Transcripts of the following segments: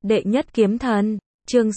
Đệ nhất kiếm thần, chương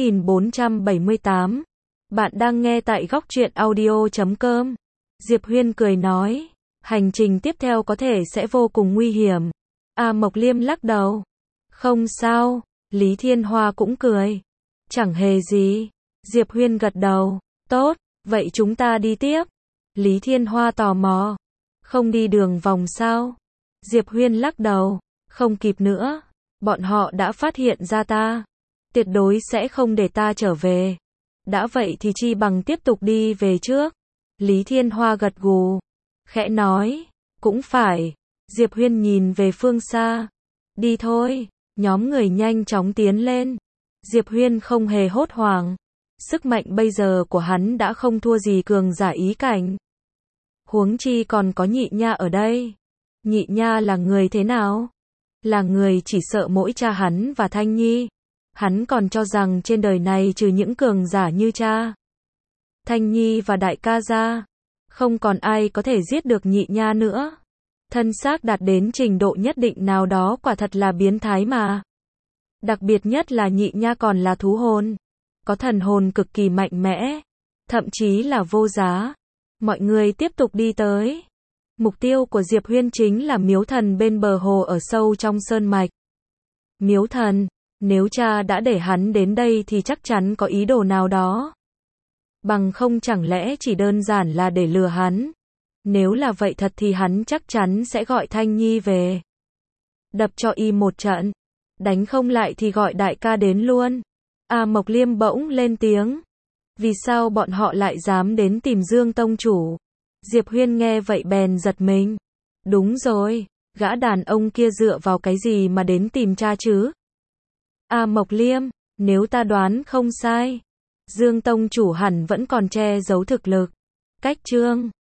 6478. Bạn đang nghe tại góc truyện audio.com. Diệp Huyên cười nói, hành trình tiếp theo có thể sẽ vô cùng nguy hiểm. A Mộc Liêm lắc đầu. Không sao, Lý Thiên Hoa cũng cười. Chẳng hề gì. Diệp Huyên gật đầu. Tốt, vậy chúng ta đi tiếp. Lý Thiên Hoa tò mò. Không đi đường vòng sao? Diệp Huyên lắc đầu. Không kịp nữa. Bọn họ đã phát hiện ra ta. Tuyệt đối sẽ không để ta trở về. Đã vậy thì chi bằng tiếp tục đi về trước. Lý Thiên Hoa gật gù. Khẽ nói. Cũng phải. Diệp Huyên nhìn về phương xa. Đi thôi. Nhóm người nhanh chóng tiến lên. Diệp Huyên không hề hốt hoảng. Sức mạnh bây giờ của hắn đã không thua gì cường giả ý cảnh. Huống chi còn có Nhị Nha ở đây. Nhị Nha là người thế nào? Là người chỉ sợ mỗi cha hắn và Thanh Nhi. Hắn còn cho rằng trên đời này trừ những cường giả như cha Thanh Nhi và đại ca ra, không còn ai có thể giết được Nhị Nha nữa. Thân xác đạt đến trình độ nhất định nào đó quả thật là biến thái mà. Đặc biệt nhất là Nhị Nha còn là thú hồn. Có thần hồn cực kỳ mạnh mẽ. Thậm chí là vô giá. Mọi người tiếp tục đi tới. Mục tiêu của Diệp Huyên chính là miếu thần bên bờ hồ ở sâu trong sơn mạch. Miếu thần, nếu cha đã để hắn đến đây thì chắc chắn có ý đồ nào đó. Bằng không chẳng lẽ chỉ đơn giản là để lừa hắn. Nếu là vậy thật thì hắn chắc chắn sẽ gọi Thanh Nhi về. Đập cho y một trận. Đánh không lại thì gọi đại ca đến luôn. A Mộc Liêm bỗng lên tiếng. Vì sao bọn họ lại dám đến tìm Dương Tông Chủ? Diệp Huyên nghe vậy bèn giật mình. Đúng rồi, gã đàn ông kia dựa vào cái gì mà đến tìm cha chứ? A Mộc Liêm, nếu ta đoán không sai, Dương Tông Chủ hẳn vẫn còn che giấu thực lực. Cách Trương